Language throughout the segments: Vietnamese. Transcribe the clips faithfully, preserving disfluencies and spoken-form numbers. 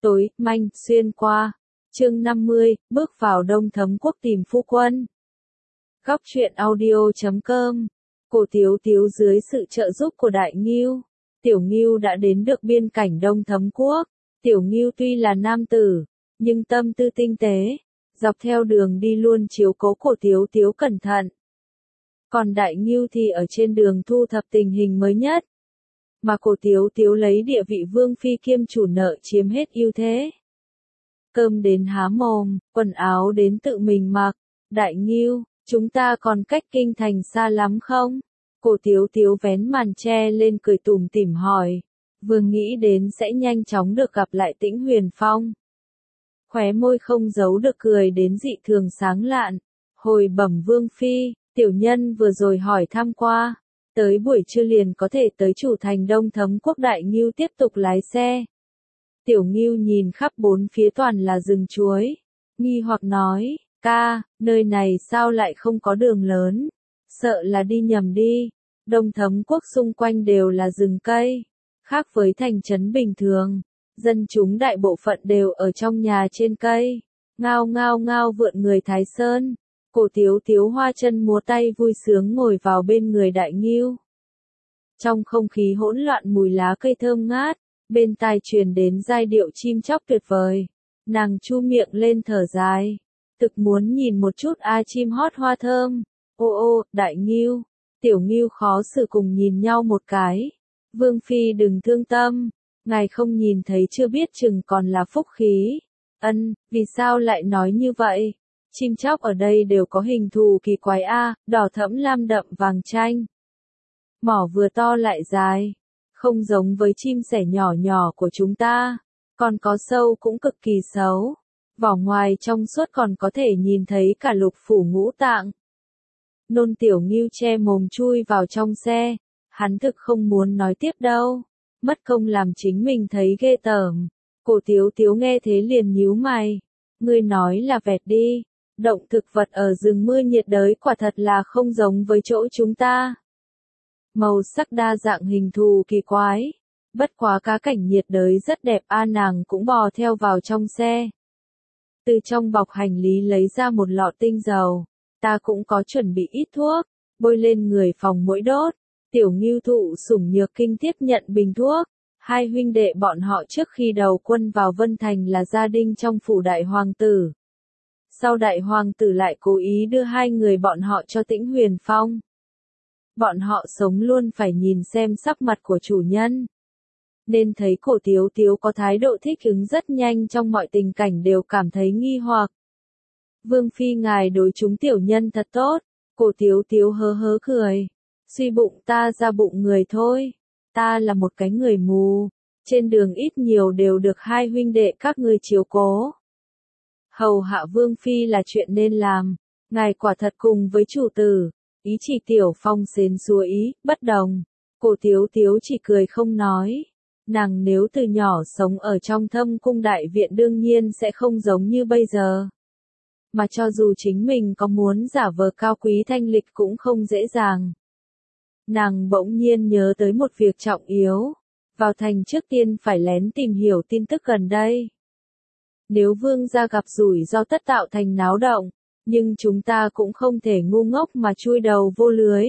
Tối, manh, xuyên qua. Chương năm mươi, bước vào Đông Thấm Quốc tìm phu quân. Góc truyện audio chấm com. Cổ Tiếu Tiếu dưới sự trợ giúp của Đại Ngưu, Tiểu Ngưu đã đến được biên cảnh Đông Thấm Quốc. Tiểu Ngưu tuy là nam tử, nhưng tâm tư tinh tế, dọc theo đường đi luôn chiếu cố Cổ Tiếu Tiếu cẩn thận. Còn Đại Ngưu thì ở trên đường thu thập tình hình mới nhất. Mà Cổ Tiếu Tiếu lấy địa vị vương phi kiêm chủ nợ chiếm hết ưu thế. Cơm đến há mồm, quần áo đến tự mình mặc. Đại Ngưu, chúng ta còn cách kinh thành xa lắm không? Cổ Tiếu Tiếu vén màn che lên cười tủm tỉm hỏi. Vừa nghĩ đến sẽ nhanh chóng được gặp lại Tĩnh Huyền Phong. Khóe môi không giấu được cười đến dị thường sáng lạn. Hồi bẩm vương phi, tiểu nhân vừa rồi hỏi thăm qua. Tới buổi trưa liền có thể tới chủ thành Đông Thấm Quốc. Đại Ngưu tiếp tục lái xe. Tiểu Ngưu nhìn khắp bốn phía toàn là rừng chuối. Nghi hoặc nói, ca, nơi này sao lại không có đường lớn? Sợ là đi nhầm đi. Đông Thấm Quốc xung quanh đều là rừng cây. Khác với thành trấn bình thường, dân chúng đại bộ phận đều ở trong nhà trên cây. Ngao ngao ngao vượn người Thái Sơn. Cổ Tiếu Tiếu hoa chân múa tay vui sướng ngồi vào bên người Đại Ngưu. Trong không khí hỗn loạn mùi lá cây thơm ngát, bên tai truyền đến giai điệu chim chóc tuyệt vời. Nàng chu miệng lên thở dài. Thực muốn nhìn một chút a chim hót hoa thơm. Ô ô, Đại Ngưu, Tiểu Ngưu khó xử cùng nhìn nhau một cái. Vương phi đừng thương tâm, ngài không nhìn thấy chưa biết chừng còn là phúc khí. Ân, vì sao lại nói như vậy? Chim chóc ở đây đều có hình thù kỳ quái a, đỏ thẫm lam đậm vàng chanh. Mỏ vừa to lại dài, không giống với chim sẻ nhỏ nhỏ của chúng ta, còn có sâu cũng cực kỳ xấu. Vỏ ngoài trong suốt còn có thể nhìn thấy cả lục phủ ngũ tạng. Nôn Tiểu Ngưu che mồm chui vào trong xe, hắn thực không muốn nói tiếp đâu, mất công làm chính mình thấy ghê tởm. Cổ Tiếu Tiếu nghe thế liền nhíu mày, ngươi nói là vẹt đi. Động thực vật ở rừng mưa nhiệt đới quả thật là không giống với chỗ chúng ta. Màu sắc đa dạng hình thù kỳ quái. Bất quá cá cảnh nhiệt đới rất đẹp a. Nàng cũng bò theo vào trong xe. Từ trong bọc hành lý lấy ra một lọ tinh dầu. Ta cũng có chuẩn bị ít thuốc, bôi lên người phòng mũi đốt. Tiểu Ngưu thụ sủng nhược kinh tiếp nhận bình thuốc. Hai huynh đệ bọn họ trước khi đầu quân vào Vân Thành là gia đình trong phủ đại hoàng tử. Sau đại hoàng tử lại cố ý đưa hai người bọn họ cho Tĩnh Huyền Phong. Bọn họ sống luôn phải nhìn xem sắc mặt của chủ nhân. Nên thấy Cổ Tiếu Tiếu có thái độ thích ứng rất nhanh trong mọi tình cảnh đều cảm thấy nghi hoặc. Vương phi ngài đối chúng tiểu nhân thật tốt. Cổ Tiếu Tiếu hớ hớ cười. Suy bụng ta ra bụng người thôi. Ta là một cái người mù. Trên đường ít nhiều đều được hai huynh đệ các ngươi chiếu cố. Hầu hạ vương phi là chuyện nên làm. Ngài quả thật cùng với chủ tử. Ý chỉ Tiểu Phong xến xúa ý, bất đồng. Cổ Tiếu Tiếu chỉ cười không nói. Nàng nếu từ nhỏ sống ở trong Thâm Cung đại viện đương nhiên sẽ không giống như bây giờ. Mà cho dù chính mình có muốn giả vờ cao quý thanh lịch cũng không dễ dàng. Nàng bỗng nhiên nhớ tới một việc trọng yếu. Vào thành trước tiên phải lén tìm hiểu tin tức gần đây. Nếu vương gia gặp rủi ro tất tạo thành náo động, nhưng chúng ta cũng không thể ngu ngốc mà chui đầu vô lưới.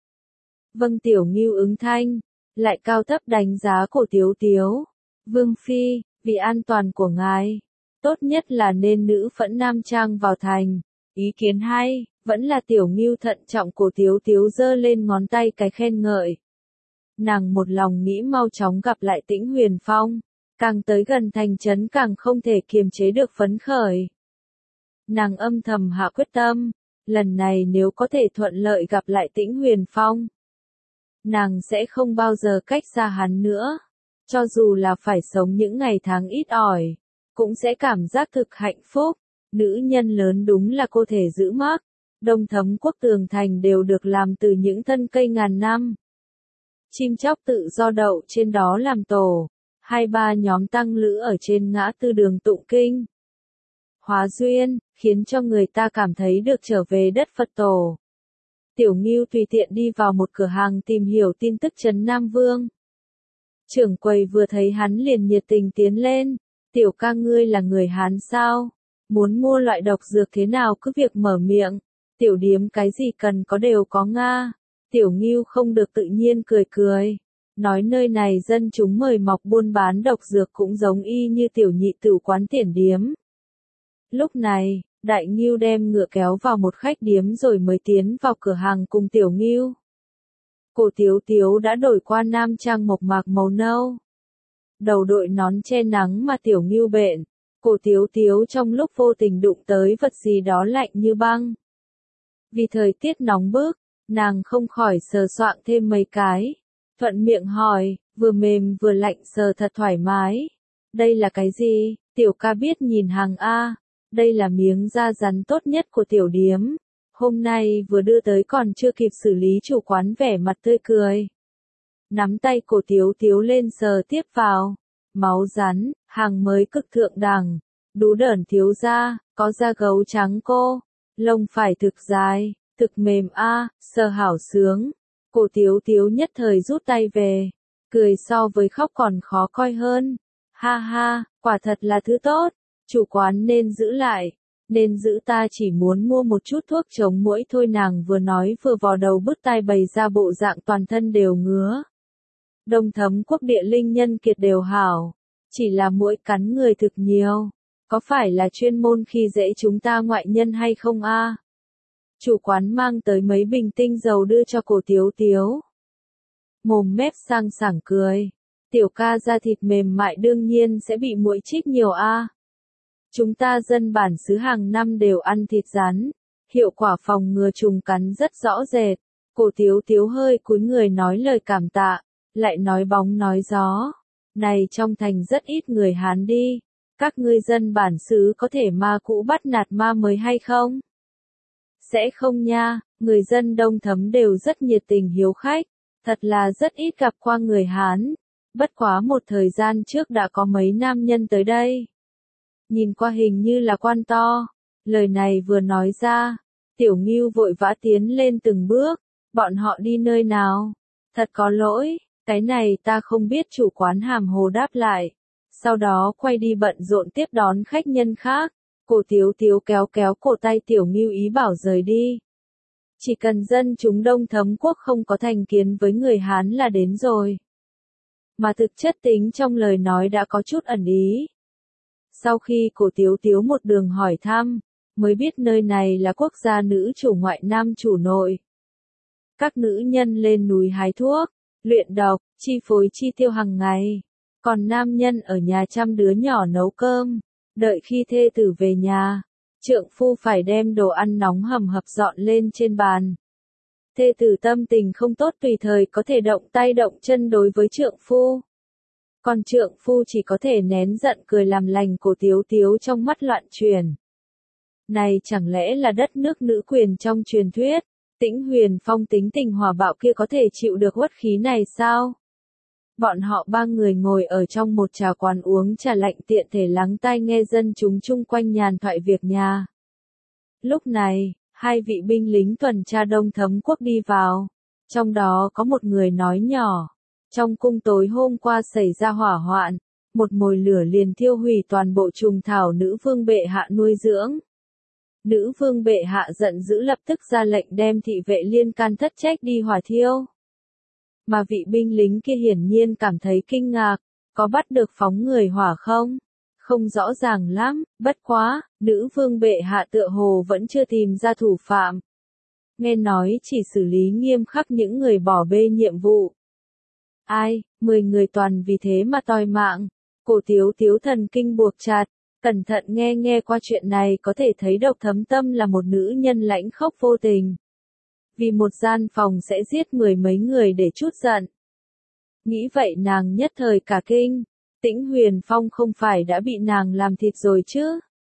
Vâng. Tiểu Ngưu ứng thanh, lại cao thấp đánh giá Cổ Tiếu Tiếu. Vương phi, vì an toàn của ngài, tốt nhất là nên nữ phẫn nam trang vào thành. Ý kiến hay, vẫn là Tiểu Ngưu thận trọng. Cổ Tiếu Tiếu giơ lên ngón tay cái khen ngợi. Nàng một lòng nghĩ mau chóng gặp lại Tĩnh Huyền Phong. Càng tới gần thành trấn càng không thể kiềm chế được phấn khởi. Nàng âm thầm hạ quyết tâm, lần này nếu có thể thuận lợi gặp lại Tĩnh Huyền Phong, nàng sẽ không bao giờ cách xa hắn nữa. Cho dù là phải sống những ngày tháng ít ỏi, cũng sẽ cảm giác thực hạnh phúc. Nữ nhân lớn đúng là cô thể giữ mác. Đông Thấm Quốc tường thành đều được làm từ những thân cây ngàn năm. Chim chóc tự do đậu trên đó làm tổ. Hai ba nhóm tăng lữ ở trên ngã tư đường tụng kinh. Hóa duyên, khiến cho người ta cảm thấy được trở về đất Phật tổ. Tiểu Ngưu tùy tiện đi vào một cửa hàng tìm hiểu tin tức Trấn Nam Vương. Trưởng quầy vừa thấy hắn liền nhiệt tình tiến lên. Tiểu ca ngươi là người Hán sao? Muốn mua loại độc dược thế nào cứ việc mở miệng. Tiểu điếm cái gì cần có đều có Nga. Tiểu Ngưu không được tự nhiên cười cười. Nói nơi này dân chúng mời mọc buôn bán độc dược cũng giống y như tiểu nhị tửu quán tiền điếm. Lúc này, Đại Ngưu đem ngựa kéo vào một khách điếm rồi mới tiến vào cửa hàng cùng Tiểu Ngưu. Cổ Tiếu Tiếu đã đổi qua nam trang mộc mạc màu nâu. Đầu đội nón che nắng mà Tiểu Ngưu bện. Cổ Tiếu Tiếu trong lúc vô tình đụng tới vật gì đó lạnh như băng. Vì thời tiết nóng bức, nàng không khỏi sờ soạng thêm mấy cái. Thuận miệng hỏi, vừa mềm vừa lạnh sờ thật thoải mái. Đây là cái gì? Tiểu ca biết nhìn hàng A. Đây là miếng da rắn tốt nhất của tiểu điếm. Hôm nay vừa đưa tới còn chưa kịp xử lý, chủ quán vẻ mặt tươi cười. Nắm tay Cổ Tiếu Tiếu lên sờ tiếp vào. Máu rắn, hàng mới cực thượng đẳng. Đú đởn thiếu da, có da gấu trắng cô. Lông phải thực dài, thực mềm a, sờ hảo sướng. Cổ Tiếu Tiếu nhất thời rút tay về. Cười so với khóc còn khó coi hơn. Ha ha, quả thật là thứ tốt. Chủ quán nên giữ lại. Nên giữ, ta chỉ muốn mua một chút thuốc chống muỗi thôi. Nàng vừa nói vừa vò đầu bứt tai bày ra bộ dạng toàn thân đều ngứa. Đông Thấm Quốc địa linh nhân kiệt đều hảo. Chỉ là muỗi cắn người thực nhiều. Có phải là chuyên môn khi dễ chúng ta ngoại nhân hay không a? Chủ quán mang tới mấy bình tinh dầu đưa cho Cổ Tiếu Tiếu. Mồm mép sang sảng cười. Tiểu ca da thịt mềm mại đương nhiên sẽ bị muỗi chích nhiều a. Chúng ta dân bản xứ hàng năm đều ăn thịt rắn. Hiệu quả phòng ngừa trùng cắn rất rõ rệt. Cổ Tiếu Tiếu hơi cúi người nói lời cảm tạ. Lại nói bóng nói gió. Này trong thành rất ít người Hán đi. Các ngươi dân bản xứ có thể ma cũ bắt nạt ma mới hay không? Sẽ không nha, người dân Đông Thấm đều rất nhiệt tình hiếu khách. Thật là rất ít gặp qua người Hán. Bất quá một thời gian trước đã có mấy nam nhân tới đây. Nhìn qua hình như là quan to. Lời này vừa nói ra, Tiểu Ngưu vội vã tiến lên từng bước. Bọn họ đi nơi nào? Thật có lỗi, cái này ta không biết, chủ quán hàm hồ đáp lại. Sau đó quay đi bận rộn tiếp đón khách nhân khác. Cổ Tiếu Tiếu kéo kéo cổ tay Tiểu Ngưu ý bảo rời đi. Chỉ cần dân chúng Đông Thấm Quốc không có thành kiến với người Hán là đến rồi. Mà thực chất tính trong lời nói đã có chút ẩn ý. Sau khi Cổ Tiếu Tiếu một đường hỏi thăm, mới biết nơi này là quốc gia nữ chủ ngoại nam chủ nội. Các nữ nhân lên núi hái thuốc, luyện độc, chi phối chi tiêu hàng ngày. Còn nam nhân ở nhà chăm đứa nhỏ nấu cơm, đợi khi thê tử về nhà, trượng phu phải đem đồ ăn nóng hầm hập dọn lên trên bàn. Thê tử tâm tình không tốt tùy thời có thể động tay động chân đối với trượng phu. Còn trượng phu chỉ có thể nén giận cười làm lành. Cổ Tiếu Tiếu trong mắt loạn chuyển. Này chẳng lẽ là đất nước nữ quyền trong truyền thuyết? Tĩnh Huyền Phong tính tình hòa bạo kia có thể chịu được uất khí này sao? Bọn họ ba người ngồi ở trong một trà quán uống trà lạnh, tiện thể lắng tai nghe dân chúng chung quanh nhàn thoại việc nhà. Lúc này, hai vị binh lính tuần tra Đông Thấm Quốc đi vào. Trong đó có một người nói nhỏ. Trong cung tối hôm qua xảy ra hỏa hoạn. Một mồi lửa liền thiêu hủy toàn bộ trùng thảo nữ vương bệ hạ nuôi dưỡng. Nữ vương bệ hạ giận dữ lập tức ra lệnh đem thị vệ liên can thất trách đi hỏa thiêu. Mà vị binh lính kia hiển nhiên cảm thấy kinh ngạc, có bắt được phóng người hỏa không? Không rõ ràng lắm, bất quá, nữ vương bệ hạ tựa hồ vẫn chưa tìm ra thủ phạm. Nghe nói chỉ xử lý nghiêm khắc những người bỏ bê nhiệm vụ. Ai, mười người toàn vì thế mà toi mạng. Cổ Tiếu Tiếu thần kinh buộc chặt, cẩn thận nghe nghe qua chuyện này có thể thấy Độc Thấm Tâm là một nữ nhân lãnh khốc vô tình. Vì một gian phòng sẽ giết mười mấy người để trút giận. Nghĩ vậy nàng nhất thời cả kinh. Tĩnh Huyền Phong không phải đã bị nàng làm thịt rồi chứ?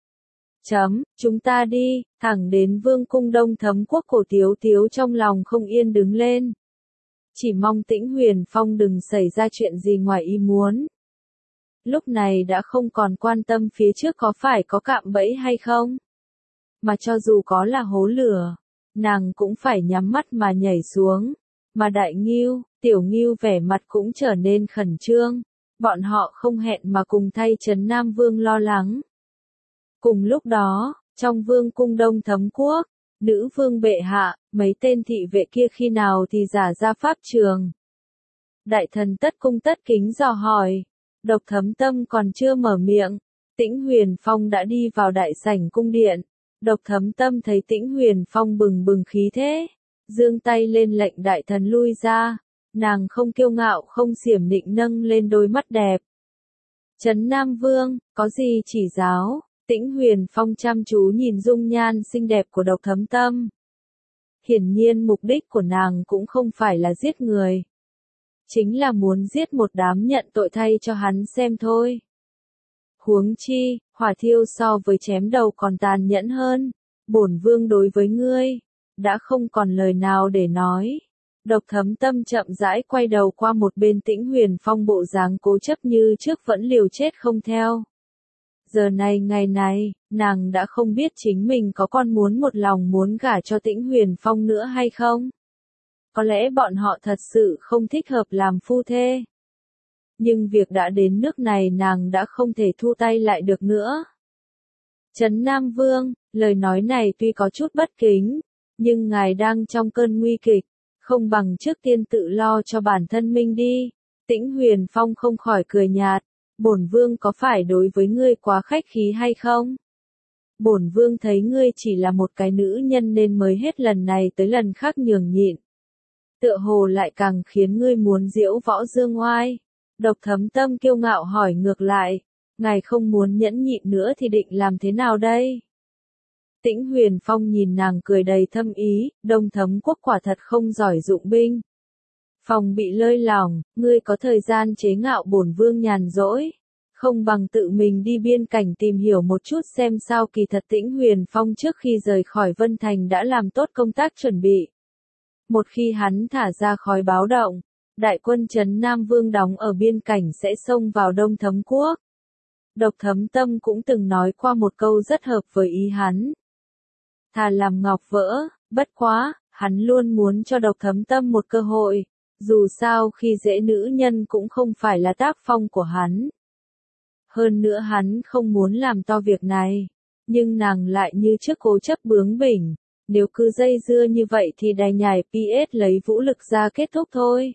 Chấm, chúng ta đi, thẳng đến vương cung Đông Thấm Quốc. Cổ Tiếu Tiếu trong lòng không yên đứng lên. Chỉ mong Tĩnh Huyền Phong đừng xảy ra chuyện gì ngoài ý muốn. Lúc này đã không còn quan tâm phía trước có phải có cạm bẫy hay không. Mà cho dù có là hố lửa, nàng cũng phải nhắm mắt mà nhảy xuống. Mà Đại Ngưu, Tiểu Ngưu vẻ mặt cũng trở nên khẩn trương. bọn họ không hẹn mà cùng thay Trấn Nam Vương lo lắng. Cùng lúc đó, trong vương cung Đông Thấm Quốc, nữ vương bệ hạ, mấy tên thị vệ kia khi nào thì giả ra pháp trường. Đại thần tất cung tất kính dò hỏi, Độc Thấm Tâm còn chưa mở miệng, Tĩnh Huyền Phong đã đi vào đại sảnh cung điện. Độc Thấm Tâm thấy Tĩnh Huyền Phong bừng bừng khí thế, giương tay lên lệnh đại thần lui ra, nàng không kiêu ngạo không xiểm nịnh nâng lên đôi mắt đẹp. Trấn Nam Vương, có gì chỉ giáo? Tĩnh Huyền Phong chăm chú nhìn dung nhan xinh đẹp của Độc Thấm Tâm. Hiển nhiên mục đích của nàng cũng không phải là giết người. Chính là muốn giết một đám nhận tội thay cho hắn xem thôi. Huống chi, hỏa thiêu so với chém đầu còn tàn nhẫn hơn. Bổn vương đối với ngươi, đã không còn lời nào để nói. Độc Thấm Tâm chậm rãi quay đầu qua một bên. Tĩnh Huyền Phong bộ dáng cố chấp như trước vẫn liều chết không theo. Giờ này ngày này, nàng đã không biết chính mình có còn muốn một lòng muốn gả cho Tĩnh Huyền Phong nữa hay không. Có lẽ bọn họ thật sự không thích hợp làm phu thê. Nhưng việc đã đến nước này nàng đã không thể thu tay lại được nữa. Trấn Nam Vương, lời nói này tuy có chút bất kính, nhưng ngài đang trong cơn nguy kịch, không bằng trước tiên tự lo cho bản thân mình đi. Tĩnh Huyền Phong không khỏi cười nhạt, bổn vương có phải đối với ngươi quá khách khí hay không? Bổn vương thấy ngươi chỉ là một cái nữ nhân nên mới hết lần này tới lần khác nhường nhịn. Tựa hồ lại càng khiến ngươi muốn diễu võ dương oai. Độc Thấm Tâm kiêu ngạo hỏi ngược lại, ngài không muốn nhẫn nhịn nữa thì định làm thế nào đây? Tĩnh Huyền Phong nhìn nàng cười đầy thâm ý, Đông Thấm Quốc quả thật không giỏi dụng binh. Phòng bị lơi lỏng, ngươi có thời gian chế ngạo bổn vương nhàn rỗi, không bằng tự mình đi biên cảnh tìm hiểu một chút xem sao. Kỳ thật Tĩnh Huyền Phong trước khi rời khỏi Vân Thành đã làm tốt công tác chuẩn bị. Một khi hắn thả ra khói báo động, đại quân Trấn Nam Vương đóng ở biên cảnh sẽ xông vào Đông Thấm Quốc. Độc Thấm Tâm cũng từng nói qua một câu rất hợp với ý hắn. Thà làm ngọc vỡ, bất quá, hắn luôn muốn cho Độc Thấm Tâm một cơ hội, dù sao khi dễ nữ nhân cũng không phải là tác phong của hắn. Hơn nữa hắn không muốn làm to việc này, nhưng nàng lại như trước cố chấp bướng bỉnh, nếu cứ dây dưa như vậy thì đành nhảy pê ét lấy vũ lực ra kết thúc thôi.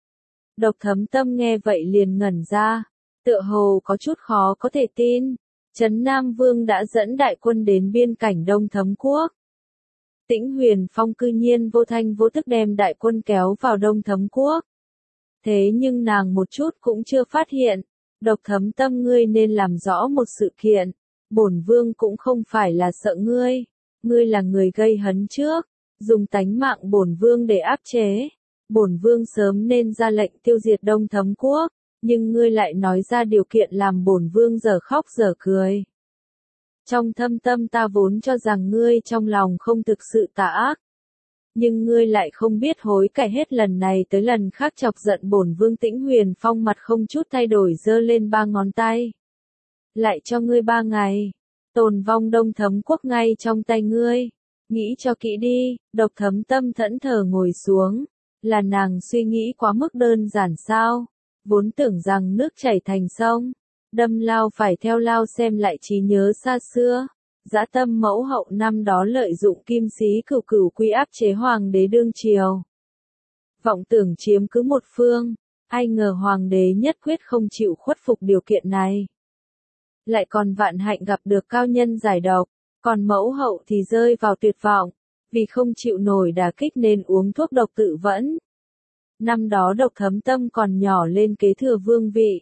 Độc Thấm Tâm nghe vậy liền ngẩn ra, tựa hồ có chút khó có thể tin. Trấn Nam Vương đã dẫn đại quân đến biên cảnh Đông Thấm Quốc. Tĩnh Huyền Phong cư nhiên vô thanh vô tức đem đại quân kéo vào Đông Thấm Quốc. Thế nhưng nàng một chút cũng chưa phát hiện. Độc Thấm Tâm, ngươi nên làm rõ một sự kiện. Bổn vương cũng không phải là sợ ngươi. Ngươi là người gây hấn trước, dùng tánh mạng bổn vương để áp chế. Bổn vương sớm nên ra lệnh tiêu diệt Đông Thấm Quốc, nhưng ngươi lại nói ra điều kiện làm bổn vương dở khóc dở cười. Trong thâm tâm ta vốn cho rằng ngươi trong lòng không thực sự tà ác, nhưng ngươi lại không biết hối cải, hết lần này tới lần khác chọc giận bổn vương. Tĩnh Huyền Phong mặt không chút thay đổi giơ lên ba ngón tay. Lại cho ngươi ba ngày, tồn vong Đông Thấm Quốc ngay trong tay ngươi. Nghĩ cho kỹ đi. Độc Thấm Tâm thẫn thờ ngồi xuống. Là nàng suy nghĩ quá mức đơn giản sao? Vốn tưởng rằng nước chảy thành sông, đâm lao phải theo lao, xem lại trí nhớ xa xưa. Dã Tâm mẫu hậu năm đó lợi dụng kim sĩ cửu cửu quy áp chế hoàng đế đương triều. Vọng tưởng chiếm cứ một phương, ai ngờ hoàng đế nhất quyết không chịu khuất phục điều kiện này. Lại còn vạn hạnh gặp được cao nhân giải độc, còn mẫu hậu thì rơi vào tuyệt vọng, vì không chịu nổi đả kích nên uống thuốc độc tự vẫn. Năm đó Độc Thấm Tâm còn nhỏ lên kế thừa vương vị.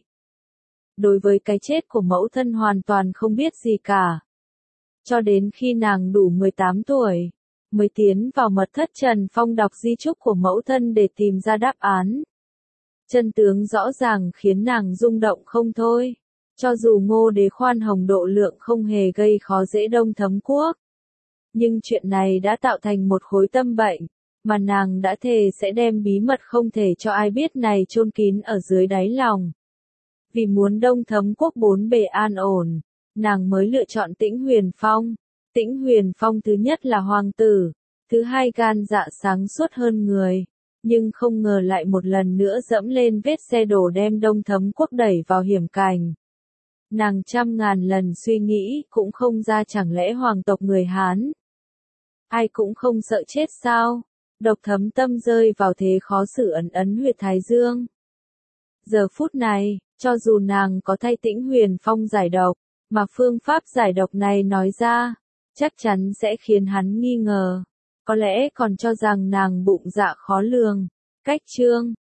Đối với cái chết của mẫu thân hoàn toàn không biết gì cả. Cho đến khi nàng đủ mười tám tuổi, mới tiến vào mật thất Trần Phong đọc di chúc của mẫu thân để tìm ra đáp án. Chân tướng rõ ràng khiến nàng rung động không thôi. Cho dù Ngô Đế khoan hồng độ lượng không hề gây khó dễ Đông Thấm Quốc, nhưng chuyện này đã tạo thành một khối tâm bệnh, mà nàng đã thề sẽ đem bí mật không thể cho ai biết này chôn kín ở dưới đáy lòng. Vì muốn Đông Thấm Quốc bốn bề an ổn, nàng mới lựa chọn Tĩnh Huyền Phong. Tĩnh Huyền Phong thứ nhất là hoàng tử, thứ hai gan dạ sáng suốt hơn người, nhưng không ngờ lại một lần nữa dẫm lên vết xe đổ đem Đông Thấm Quốc đẩy vào hiểm cảnh. Nàng trăm ngàn lần suy nghĩ cũng không ra, chẳng lẽ hoàng tộc người Hán ai cũng không sợ chết sao? Độc Thấm tâm rơi vào thế khó xử, ấn ấn huyệt thái dương. Giờ phút này, cho dù nàng có thay Tĩnh Huyền Phong giải độc, mà phương pháp giải độc này nói ra, chắc chắn sẽ khiến hắn nghi ngờ. Có lẽ còn cho rằng nàng bụng dạ khó lường. Cách chương